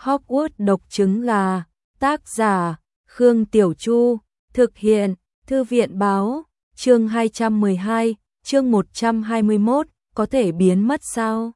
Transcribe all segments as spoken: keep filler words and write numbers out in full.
Hogwarts độc trứng gà, tác giả, Khương Tiểu Chu, thực hiện, Thư viện báo, chương hai trăm mười hai, chương một trăm hai mươi mốt, có thể biến mất sao?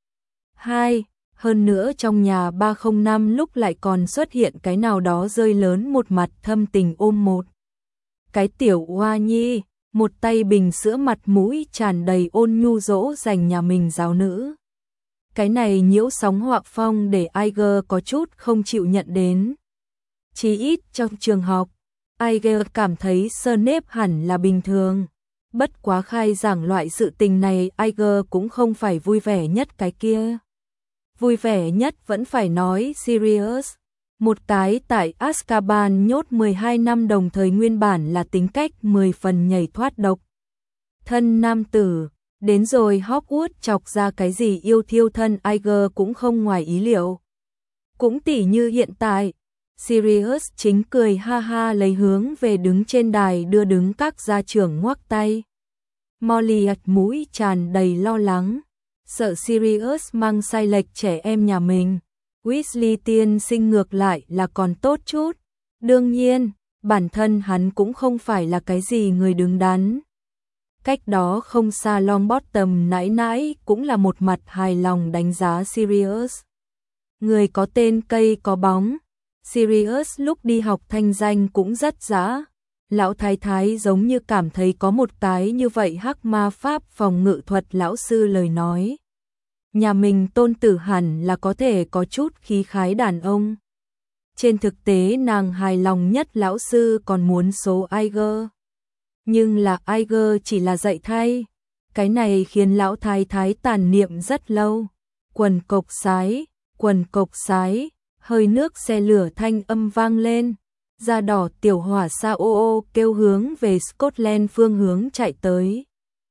hai. Hơn nữa trong nhà ba không năm lúc lại còn xuất hiện cái nào đó rơi lớn một mặt thâm tình ôm một cái tiểu hoa nhi, một tay bình sữa mặt mũi tràn đầy ôn nhu dỗ dành nhà mình giáo nữ. Cái này nhiễu sóng họa phong để Iger có chút không chịu nhận đến. Chí ít trong trường học, Iger cảm thấy Snape hẳn là bình thường. Bất quá khai giảng loại sự tình này Iger cũng không phải vui vẻ nhất cái kia. Vui vẻ nhất vẫn phải nói Sirius. Một cái tại Azkaban nhốt mười hai năm đồng thời nguyên bản là tính cách mười phần nhảy thoát độc thân nam tử. Đến rồi Hogwarts chọc ra cái gì yêu thiêu thân Iger cũng không ngoài ý liệu. Cũng tỉ như hiện tại, Sirius chính cười ha ha lấy hướng về đứng trên đài đưa đứng các gia trưởng ngoắc tay. Molly ặt mũi tràn đầy lo lắng, sợ Sirius mang sai lệch trẻ em nhà mình. Weasley tiên sinh ngược lại là còn tốt chút. Đương nhiên, bản thân hắn cũng không phải là cái gì người đứng đắn. Cách đó không xa Longbottom nãy nãy cũng là một mặt hài lòng đánh giá Sirius. Người có tên cây có bóng. Sirius lúc đi học thanh danh cũng rất dã. Lão thái thái giống như cảm thấy có một cái như vậy hắc ma pháp phòng ngự thuật lão sư lời nói. Nhà mình tôn tử hẳn là có thể có chút khí khái đàn ông. Trên thực tế nàng hài lòng nhất lão sư còn muốn số Iger. Nhưng là Iger chỉ là dạy thay. Cái này khiến lão thái thái tàn niệm rất lâu. Quần cộc sái, quần cộc sái, hơi nước xe lửa thanh âm vang lên. Da đỏ tiểu hỏa sa ô ô kêu hướng về Scotland phương hướng chạy tới.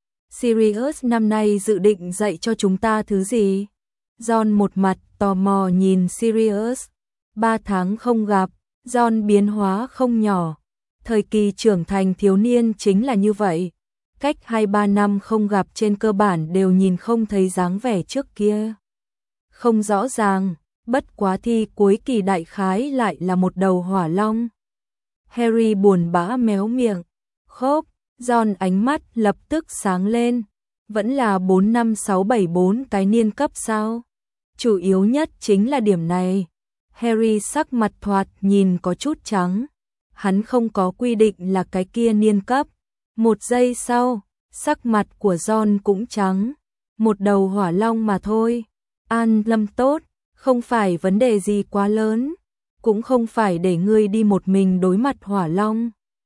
Sirius năm nay dự định dạy cho chúng ta thứ gì? John một mặt tò mò nhìn Sirius. Ba tháng không gặp, John biến hóa không nhỏ. Thời kỳ trưởng thành thiếu niên chính là như vậy. Cách hai ba năm không gặp trên cơ bản đều nhìn không thấy dáng vẻ trước kia. Không rõ ràng, bất quá thi cuối kỳ đại khái lại là một đầu hỏa long. Harry buồn bã méo miệng. Khốp, John ánh mắt lập tức sáng lên. Vẫn là bốn năm sáu bảy bốn cái niên cấp sao? Chủ yếu nhất chính là điểm này. Harry sắc mặt thoạt nhìn có chút trắng. Hắn không có quy định là cái kia niên cấp. Một giây sau, sắc mặt của John cũng trắng. Một đầu hỏa long mà thôi. An lâm tốt, không phải vấn đề gì quá lớn. Cũng không phải để ngươi đi một mình đối mặt hỏa long.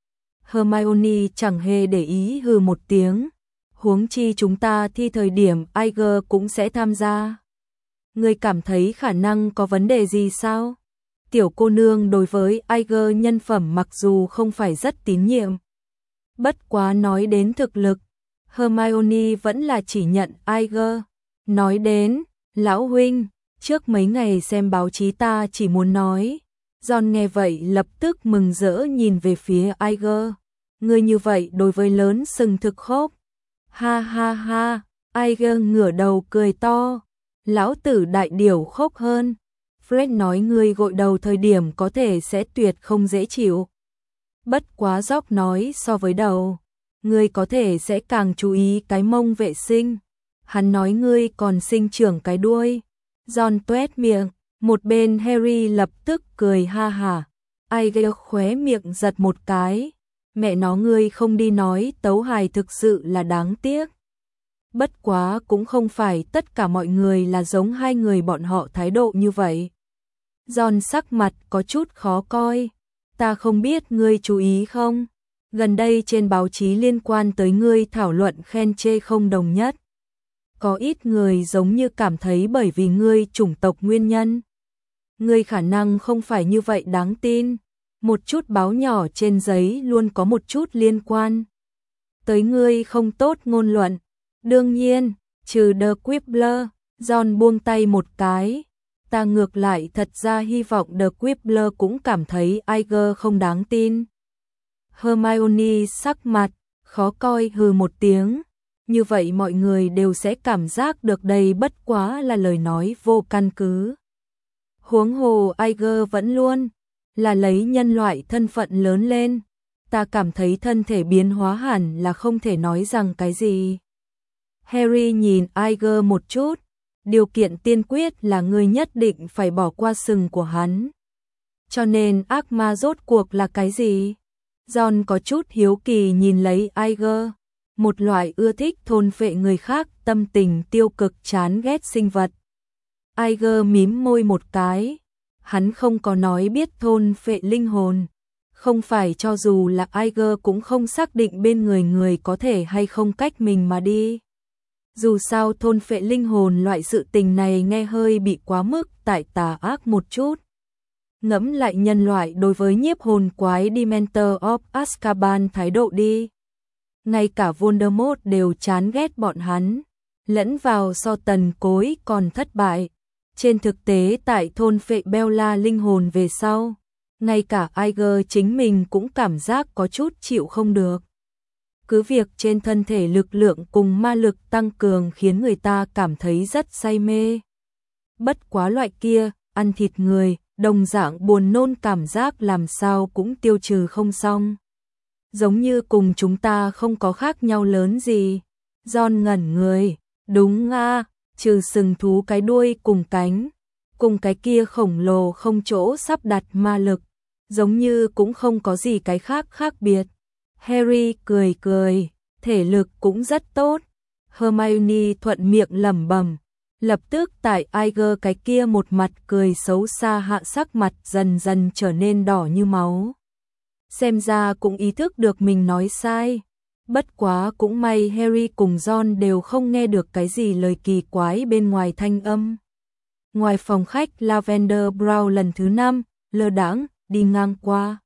Hermione chẳng hề để ý hừ một tiếng. Huống chi chúng ta thi thời điểm Iger cũng sẽ tham gia. Ngươi cảm thấy khả năng có vấn đề gì sao? Tiểu cô nương đối với Iger nhân phẩm mặc dù không phải rất tín nhiệm. Bất quá nói đến thực lực, Hermione vẫn là chỉ nhận Iger. Nói đến, lão huynh, trước mấy ngày xem báo chí ta chỉ muốn nói. John nghe vậy lập tức mừng rỡ nhìn về phía Iger. Ngươi như vậy đối với lớn sừng thực khốc. Ha ha ha, Iger ngửa đầu cười to. Lão tử đại điểu khốc hơn. Fred nói ngươi gội đầu thời điểm có thể sẽ tuyệt không dễ chịu. Bất quá Gióc nói so với đầu, ngươi có thể sẽ càng chú ý cái mông vệ sinh. Hắn nói ngươi còn sinh trưởng cái đuôi. John tuét miệng, một bên Harry lập tức cười ha hả. Iger khóe miệng giật một cái. Mẹ nó ngươi không đi nói tấu hài thực sự là đáng tiếc. Bất quá cũng không phải tất cả mọi người là giống hai người bọn họ thái độ như vậy. John sắc mặt có chút khó coi. Ta không biết ngươi chú ý không? Gần đây trên báo chí liên quan tới ngươi thảo luận khen chê không đồng nhất. Có ít người giống như cảm thấy bởi vì ngươi chủng tộc nguyên nhân. Ngươi khả năng không phải như vậy đáng tin. Một chút báo nhỏ trên giấy luôn có một chút liên quan. Tới ngươi không tốt ngôn luận. Đương nhiên, trừ The Quibbler, John buông tay một cái. Ta ngược lại thật ra hy vọng The Quibbler cũng cảm thấy Iger không đáng tin. Hermione sắc mặt, khó coi hừ một tiếng. Như vậy mọi người đều sẽ cảm giác được đây bất quá là lời nói vô căn cứ. Huống hồ Iger vẫn luôn là lấy nhân loại thân phận lớn lên. Ta cảm thấy thân thể biến hóa hẳn là không thể nói rằng cái gì. Harry nhìn Iger một chút, điều kiện tiên quyết là ngươi nhất định phải bỏ qua sừng của hắn. Cho nên ác ma rốt cuộc là cái gì? Ron có chút hiếu kỳ nhìn lấy Iger, một loại ưa thích thôn phệ người khác, tâm tình tiêu cực chán ghét sinh vật. Iger mím môi một cái, hắn không có nói biết thôn phệ linh hồn. Không phải cho dù là Iger cũng không xác định bên người người có thể hay không cách mình mà đi. Dù sao thôn phệ linh hồn loại sự tình này nghe hơi bị quá mức tại tà ác một chút. Ngẫm lại nhân loại đối với nhiếp hồn quái Dementor of Azkaban thái độ đi. Ngay cả Voldemort đều chán ghét bọn hắn, lẫn vào so tần cối còn thất bại. Trên thực tế tại thôn phệ Bella linh hồn về sau, ngay cả Iger chính mình cũng cảm giác có chút chịu không được. Cứ việc trên thân thể lực lượng cùng ma lực tăng cường khiến người ta cảm thấy rất say mê. Bất quá loại kia, ăn thịt người, đồng dạng buồn nôn cảm giác làm sao cũng tiêu trừ không xong. Giống như cùng chúng ta không có khác nhau lớn gì. Ron ngẩn người, đúng a, trừ sừng thú cái đuôi cùng cánh, cùng cái kia khổng lồ không chỗ sắp đặt ma lực, giống như cũng không có gì cái khác khác biệt. Harry cười cười, thể lực cũng rất tốt. Hermione thuận miệng lẩm bẩm. Lập tức tại Iger cái kia một mặt cười xấu xa hạ sắc mặt dần dần trở nên đỏ như máu. Xem ra cũng ý thức được mình nói sai. Bất quá cũng may Harry cùng Ron đều không nghe được cái gì lời kỳ quái bên ngoài thanh âm. Ngoài phòng khách Lavender Brown lần thứ năm, lơ đãng đi ngang qua.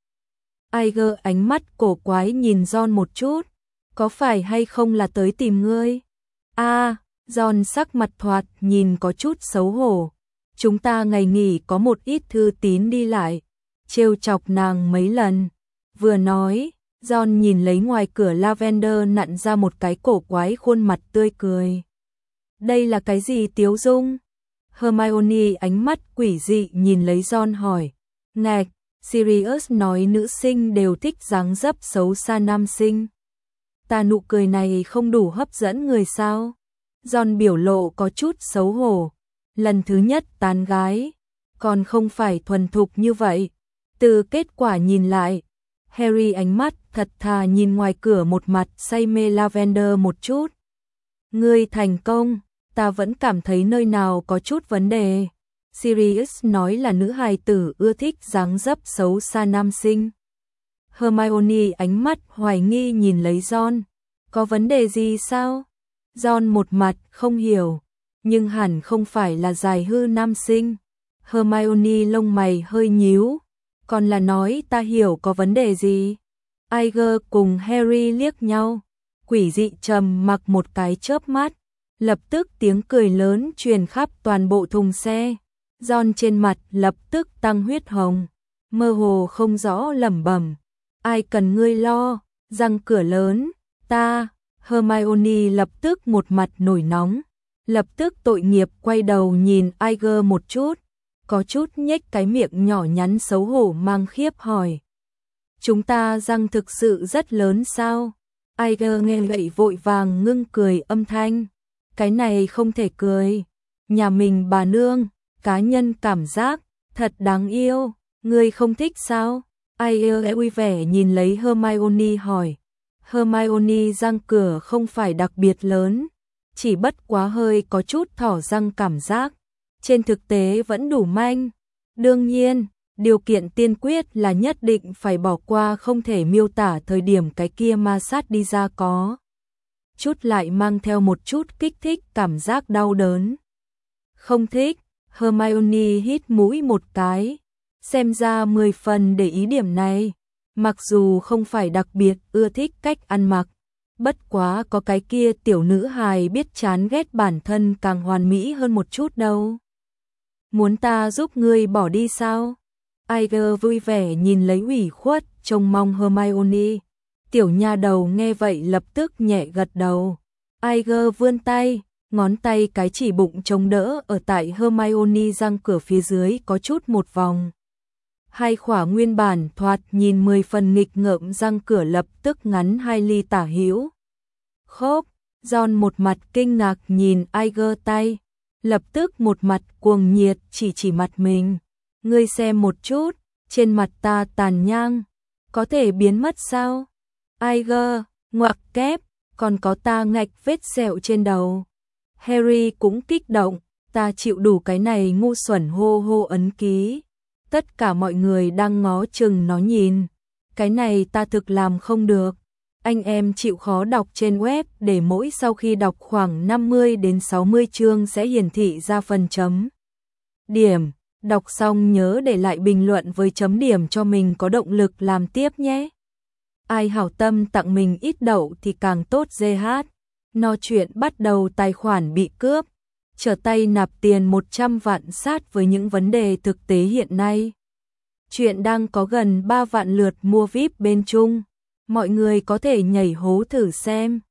Iger ánh mắt cổ quái nhìn Ron một chút. Có phải hay không là tới tìm ngươi? A, à, Ron sắc mặt thoạt nhìn có chút xấu hổ. Chúng ta ngày nghỉ có một ít thư tín đi lại, trêu chọc nàng mấy lần. Vừa nói, Ron nhìn lấy ngoài cửa Lavender nặn ra một cái cổ quái khuôn mặt tươi cười. Đây là cái gì Tiếu Dung? Hermione ánh mắt quỷ dị nhìn lấy Ron hỏi. Ngạch, Sirius nói nữ sinh đều thích dáng dấp xấu xa nam sinh. Ta nụ cười này không đủ hấp dẫn người sao? Ron biểu lộ có chút xấu hổ. Lần thứ nhất tán gái, còn không phải thuần thục như vậy. Từ kết quả nhìn lại, Harry ánh mắt thật thà nhìn ngoài cửa một mặt say mê Lavender một chút. Ngươi thành công, ta vẫn cảm thấy nơi nào có chút vấn đề. Sirius nói là nữ hài tử ưa thích dáng dấp xấu xa nam sinh. Hermione ánh mắt hoài nghi nhìn lấy Ron. Có vấn đề gì sao? Ron một mặt không hiểu, nhưng hẳn không phải là dài hư nam sinh. Hermione lông mày hơi nhíu, còn là nói ta hiểu có vấn đề gì. Iger cùng Harry liếc nhau, quỷ dị trầm mặc một cái chớp mắt, lập tức tiếng cười lớn truyền khắp toàn bộ thùng xe. Ron trên mặt lập tức tăng huyết hồng, mơ hồ không rõ lẩm bẩm, ai cần ngươi lo, răng cửa lớn, ta. Hermione lập tức một mặt nổi nóng, lập tức tội nghiệp quay đầu nhìn Iger một chút, có chút nhếch cái miệng nhỏ nhắn xấu hổ mang khiếp hỏi. Chúng ta răng thực sự rất lớn sao? Iger nghe vậy vội vàng ngưng cười âm thanh. Cái này không thể cười. Nhà mình bà nương, cá nhân cảm giác, thật đáng yêu. Ngươi không thích sao? Iger vui vẻ nhìn lấy Hermione hỏi. Hermione răng cửa không phải đặc biệt lớn, chỉ bất quá hơi có chút thỏ răng cảm giác. Trên thực tế vẫn đủ manh. Đương nhiên, điều kiện tiên quyết là nhất định phải bỏ qua không thể miêu tả thời điểm cái kia ma sát đi ra có. Chút lại mang theo một chút kích thích cảm giác đau đớn. Không thích, Hermione hít mũi một cái. Xem ra mười phần để ý điểm này. Mặc dù không phải đặc biệt ưa thích cách ăn mặc, bất quá có cái kia tiểu nữ hài biết chán ghét bản thân càng hoàn mỹ hơn một chút đâu. Muốn ta giúp ngươi bỏ đi sao? Iger vui vẻ nhìn lấy ủy khuất, trông mong Hermione. Tiểu nha đầu nghe vậy lập tức nhẹ gật đầu. Iger vươn tay, ngón tay cái chỉ bụng chống đỡ ở tại Hermione răng cửa phía dưới có chút một vòng. Hai khỏa nguyên bản thoạt nhìn mười phần nghịch ngợm răng cửa lập tức ngắn hai ly tả hữu. Khốp, Ron một mặt kinh ngạc nhìn Iger tay, lập tức một mặt cuồng nhiệt chỉ chỉ mặt mình. Ngươi xem một chút, trên mặt ta tàn nhang, có thể biến mất sao? Iger, ngoặc kép, còn có ta ngạch vết sẹo trên đầu. Harry cũng kích động, ta chịu đủ cái này ngu xuẩn hô hô ấn ký. Tất cả mọi người đang ngó chừng nó nhìn. Cái này ta thực làm không được. Anh em chịu khó đọc trên web để mỗi sau khi đọc khoảng năm mươi đến sáu mươi chương sẽ hiển thị ra phần chấm điểm. Đọc xong nhớ để lại bình luận với chấm điểm cho mình có động lực làm tiếp nhé. Ai hảo tâm tặng mình ít đậu thì càng tốt giê hát. No chuyện bắt đầu tài khoản bị cướp. Trở tay nạp tiền một trăm vạn sát với những vấn đề thực tế hiện nay. Chuyện đang có gần ba vạn lượt mua víp bên Trung. Mọi người có thể nhảy hố thử xem.